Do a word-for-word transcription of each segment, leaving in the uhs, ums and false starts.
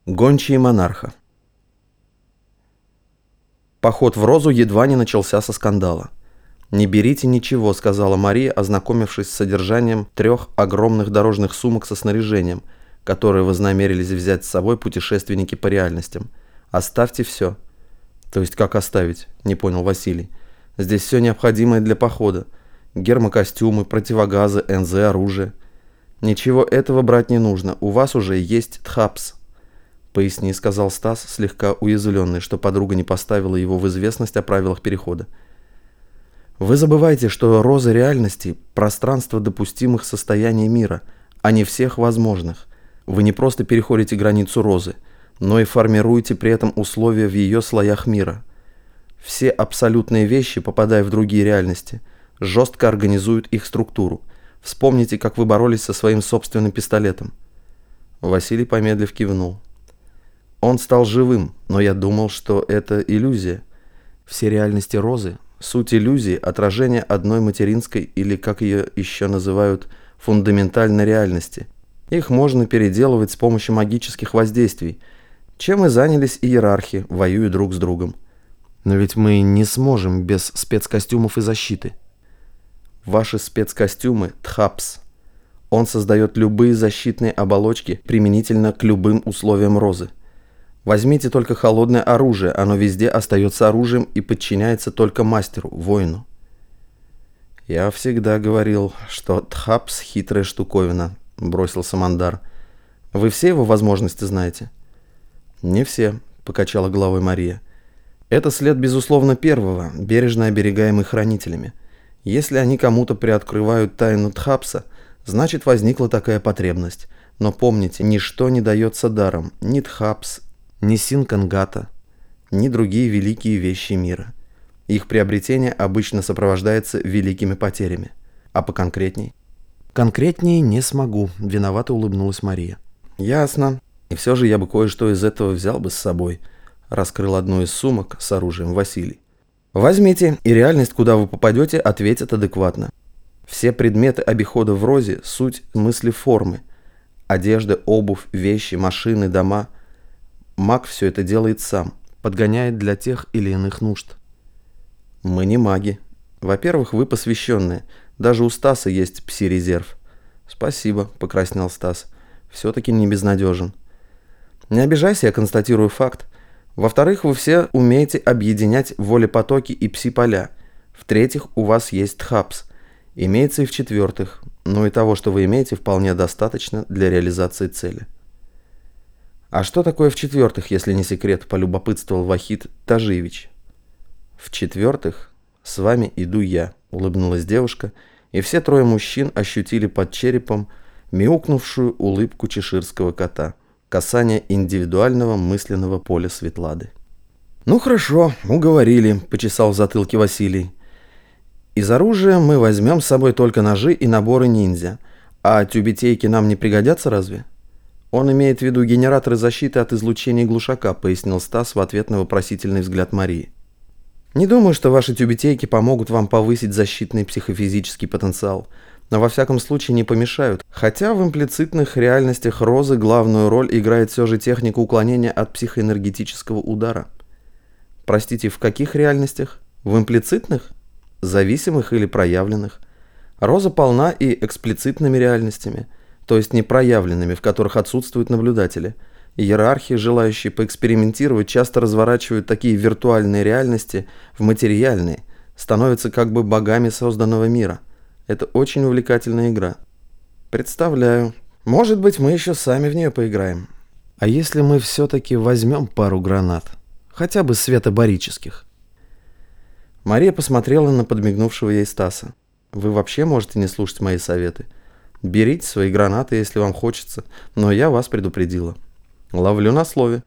Гончие монарха. Поход в Розу едва не начался со скандала. «Не берите ничего», — сказала Мария, ознакомившись с содержанием трех огромных дорожных сумок со снаряжением, которые вознамерились взять с собой путешественники по реальностям. «Оставьте все». «То есть как оставить?» — не понял Василий. «Здесь все необходимое для похода. Гермокостюмы, противогазы, эн зэ, оружие. Ничего этого брать не нужно, у вас уже есть тхапс». «Поясни», — сказал Стас, слегка уязвленный, что подруга не поставила его в известность о правилах перехода. «Вы забываете, что роза реальности – пространство допустимых состояний мира, а не всех возможных. Вы не просто переходите границу розы, но и формируете при этом условия в ее слоях мира. Все абсолютные вещи, попадая в другие реальности, жестко организуют их структуру. Вспомните, как вы боролись со своим собственным пистолетом». Василий, помедлив, кивнул. «Он стал живым, но я думал, что это иллюзия. Все реальности розы – суть иллюзии, отражение одной материнской или, как ее еще называют, фундаментальной реальности. Их можно переделывать с помощью магических воздействий, чем и занялись иерархи, воюя друг с другом. Но ведь мы не сможем без спецкостюмов и защиты». «Ваши спецкостюмы – тхапс. Он создает любые защитные оболочки применительно к любым условиям розы. Возьмите только холодное оружие, оно везде остается оружием и подчиняется только мастеру, воину». «Я всегда говорил, что тхапс – хитрая штуковина», – бросил Самандар. «Вы все его возможности знаете?» «Не все», – покачала головой Мария. «Это след, безусловно, первого, бережно оберегаемый хранителями. Если они кому-то приоткрывают тайну тхапса, значит, возникла такая потребность. Но помните, ничто не дается даром, ни тхапс, ни синкангата, ни другие великие вещи мира. Их приобретение обычно сопровождается великими потерями. А поконкретней?» «Конкретнее не смогу», — виновато улыбнулась Мария. «Ясно. И все же я бы кое-что из этого взял бы с собой», — раскрыл одну из сумок с оружием Василий. «Возьмите, и реальность, куда вы попадете, ответит адекватно. Все предметы обихода в розе — суть мысли формы. Одежда, обувь, вещи, машины, дома. Маг все это делает сам, подгоняет для тех или иных нужд». «Мы не маги. Во-первых, вы посвященные. Даже у Стаса есть пси-резерв». «Спасибо», — покраснел Стас. «Все-таки не безнадежен». «Не обижайся, я констатирую факт. Во-вторых, вы все умеете объединять волепотоки и пси-поля. В-третьих, у вас есть тхапс. Имеется и в-четвертых, но и того, что вы имеете, вполне достаточно для реализации цели». «А что такое в-четвертых, если не секрет?» – полюбопытствовал Вахид Тажиевич. «В-четвертых, с вами иду я», – улыбнулась девушка, и все трое мужчин ощутили под черепом мяукнувшую улыбку чеширского кота, касание индивидуального мысленного поля Светлады. «Ну хорошо, уговорили», – почесал в затылке Василий. «Из оружия мы возьмем с собой только ножи и наборы ниндзя, а тюбетейки нам не пригодятся разве?» «Он имеет в виду генераторы защиты от излучения глушака», — пояснил Стас в ответ на вопросительный взгляд Марии. «Не думаю, что ваши тюбетейки помогут вам повысить защитный психофизический потенциал, но во всяком случае не помешают, хотя в имплицитных реальностях розы главную роль играет все же техника уклонения от психоэнергетического удара». «Простите, в каких реальностях? В имплицитных? Зависимых или проявленных? Роза полна и эксплицитными реальностями, то есть непроявленными, в которых отсутствуют наблюдатели. Иерархи, желающие поэкспериментировать, часто разворачивают такие виртуальные реальности в материальные, становятся как бы богами созданного мира. Это очень увлекательная игра». «Представляю. Может быть, мы еще сами в нее поиграем». «А если мы все-таки возьмем пару гранат? Хотя бы светобарических?» Мария посмотрела на подмигнувшего ей Стаса. «Вы вообще можете не слушать мои советы. Берите свои гранаты, если вам хочется, но я вас предупредила. Ловлю на слове».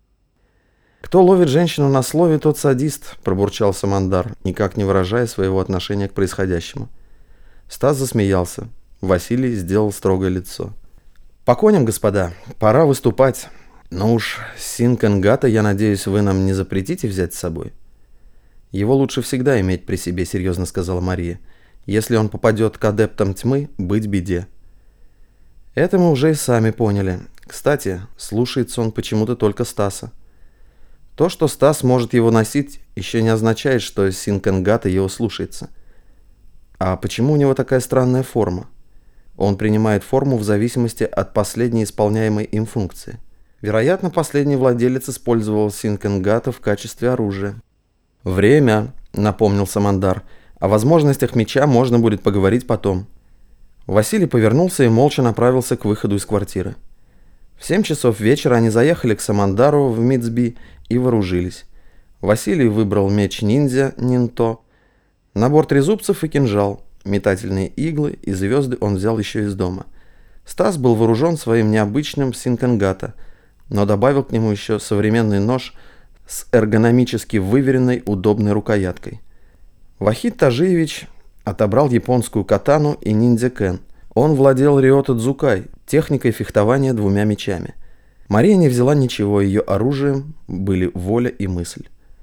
«Кто ловит женщину на слове, тот садист», – пробурчал Самандар, никак не выражая своего отношения к происходящему. Стас засмеялся. Василий сделал строгое лицо. «По коням, господа, пора выступать. Но уж синкангата, я надеюсь, вы нам не запретите взять с собой?» «Его лучше всегда иметь при себе», – серьезно сказала Мария. «Если он попадет к адептам тьмы, быть беде». «Это мы уже и сами поняли. Кстати, слушается он почему-то только Стаса. То, что Стас может его носить, еще не означает, что Синкангата его слушается. А почему у него такая странная форма? Он принимает форму в зависимости от последней исполняемой им функции. Вероятно, последний владелец использовал Синкангата в качестве оружия. «Время», — напомнил Самандар. «О возможностях меча можно будет поговорить потом». Василий повернулся и молча направился к выходу из квартиры. В семь часов вечера они заехали к Самандару в Мицби и вооружились. Василий выбрал меч ниндзя Нинто, набор трезубцев и кинжал, метательные иглы и звезды он взял еще из дома. Стас был вооружен своим необычным Синкангата, но добавил к нему еще современный нож с эргономически выверенной удобной рукояткой. Вахид Тажиевич отобрал японскую катану и ниндзя-кен. Он владел риото-дзукай, техникой фехтования двумя мечами. Мария не взяла ничего, ее оружием были воля и мысль.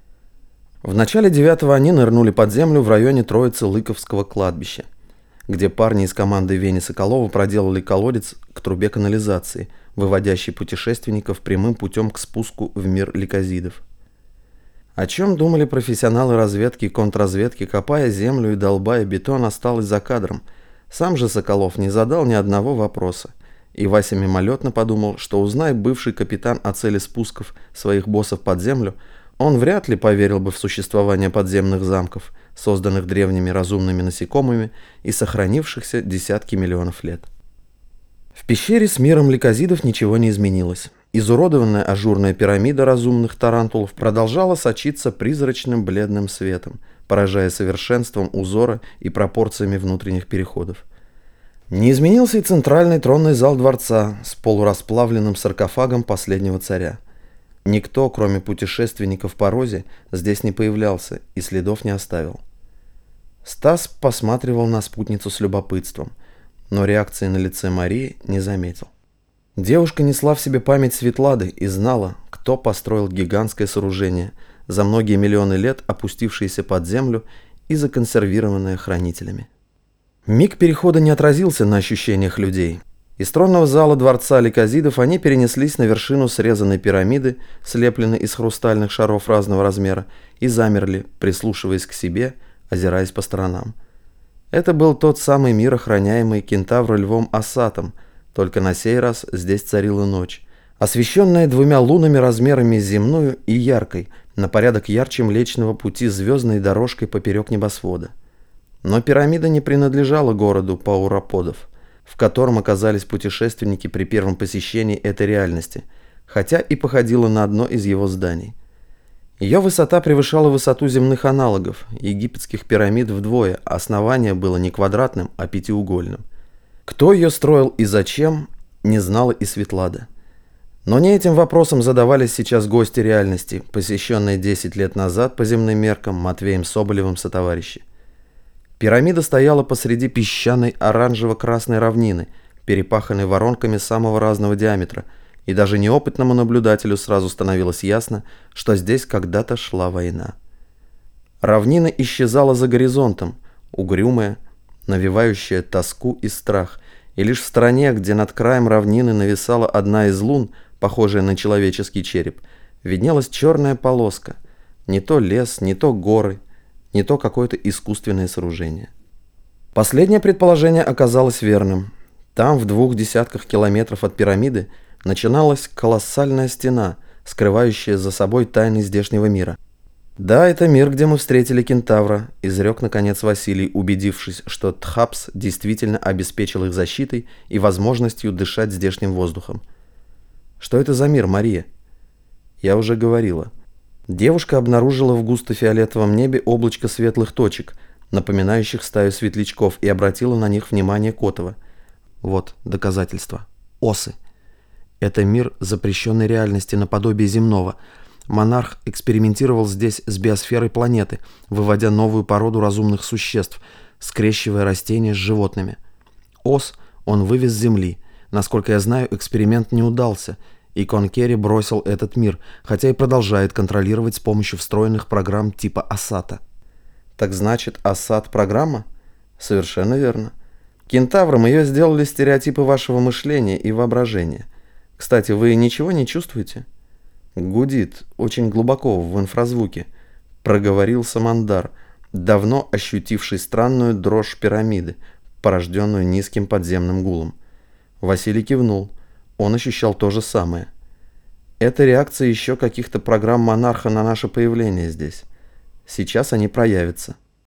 В начале девятого они нырнули под землю в районе Троицы-Лыковского кладбища, где парни из команды Вени Соколова проделали колодец к трубе канализации, выводящей путешественников прямым путем к спуску в мир ликозидов. О чем думали профессионалы разведки и контрразведки, копая землю и долбая бетон, осталось за кадром. Сам же Соколов не задал ни одного вопроса, и Вася мимолетно подумал, что, узнай бывший капитан о цели спусков своих боссов под землю, он вряд ли поверил бы в существование подземных замков, созданных древними разумными насекомыми и сохранившихся десятки миллионов лет. В пещере с миром ликозидов ничего не изменилось. Изуродованная ажурная пирамида разумных тарантулов продолжала сочиться призрачным бледным светом, поражая совершенством узора и пропорциями внутренних переходов. Не изменился и центральный тронный зал дворца с полурасплавленным саркофагом последнего царя. Никто, кроме путешественников по Розе, здесь не появлялся и следов не оставил. Стас посматривал на спутницу с любопытством, но реакции на лице Марии не заметил. Девушка несла в себе память Светлады и знала, кто построил гигантское сооружение, за многие миллионы лет опустившееся под землю и законсервированное хранителями. Миг перехода не отразился на ощущениях людей. Из тронного зала дворца ликозидов они перенеслись на вершину срезанной пирамиды, слепленной из хрустальных шаров разного размера, и замерли, прислушиваясь к себе, озираясь по сторонам. Это был тот самый мир, охраняемый кентавро-львом Асатом, только на сей раз здесь царила ночь, освещенная двумя лунами размерами земную и яркой, на порядок ярче Млечного Пути звездной дорожкой поперек небосвода. Но пирамида не принадлежала городу паураподов, в котором оказались путешественники при первом посещении этой реальности, хотя и походила на одно из его зданий. Ее высота превышала высоту земных аналогов, египетских пирамид вдвое, а основание было не квадратным, а пятиугольным. Кто ее строил и зачем, не знала и Светлада. Но не этим вопросом задавались сейчас гости реальности, посещенные десять лет назад по земным меркам Матвеем Соболевым сотоварищи. Пирамида стояла посреди песчаной оранжево-красной равнины, перепаханной воронками самого разного диаметра, и даже неопытному наблюдателю сразу становилось ясно, что здесь когда-то шла война. Равнина исчезала за горизонтом, угрюмая, навевающая тоску и страх, и лишь в стороне, где над краем равнины нависала одна из лун, похожая на человеческий череп, виднелась черная полоска, не то лес, не то горы, не то какое-то искусственное сооружение. Последнее предположение оказалось верным. Там, в двух десятках километров от пирамиды, начиналась колоссальная стена, скрывающая за собой тайны здешнего мира. «Да, это мир, где мы встретили кентавра», — изрек наконец Василий, убедившись, что Тхапс действительно обеспечил их защитой и возможностью дышать здешним воздухом. «Что это за мир, Мария?» «Я уже говорила». Девушка обнаружила в густо-фиолетовом небе облачко светлых точек, напоминающих стаю светлячков, и обратила на них внимание Котова. Вот доказательства. Осы. Это мир запрещенной реальности наподобие земного. Монарх экспериментировал здесь с биосферой планеты, выводя новую породу разумных существ, скрещивая растения с животными. Ос он вывез с Земли. Насколько я знаю, эксперимент не удался, и Конкери бросил этот мир, хотя и продолжает контролировать с помощью встроенных программ типа Асата. Так значит, Асат программа? Совершенно верно. Кентаврам ее сделали стереотипы вашего мышления и воображения. Кстати, вы ничего не чувствуете? Гудит очень глубоко в инфразвуке, проговорил Самандар, давно ощутивший странную дрожь пирамиды, порожденную низким подземным гулом. Василий кивнул. Он ощущал то же самое. Это реакция еще каких-то программ монарха на наше появление здесь. Сейчас они проявятся.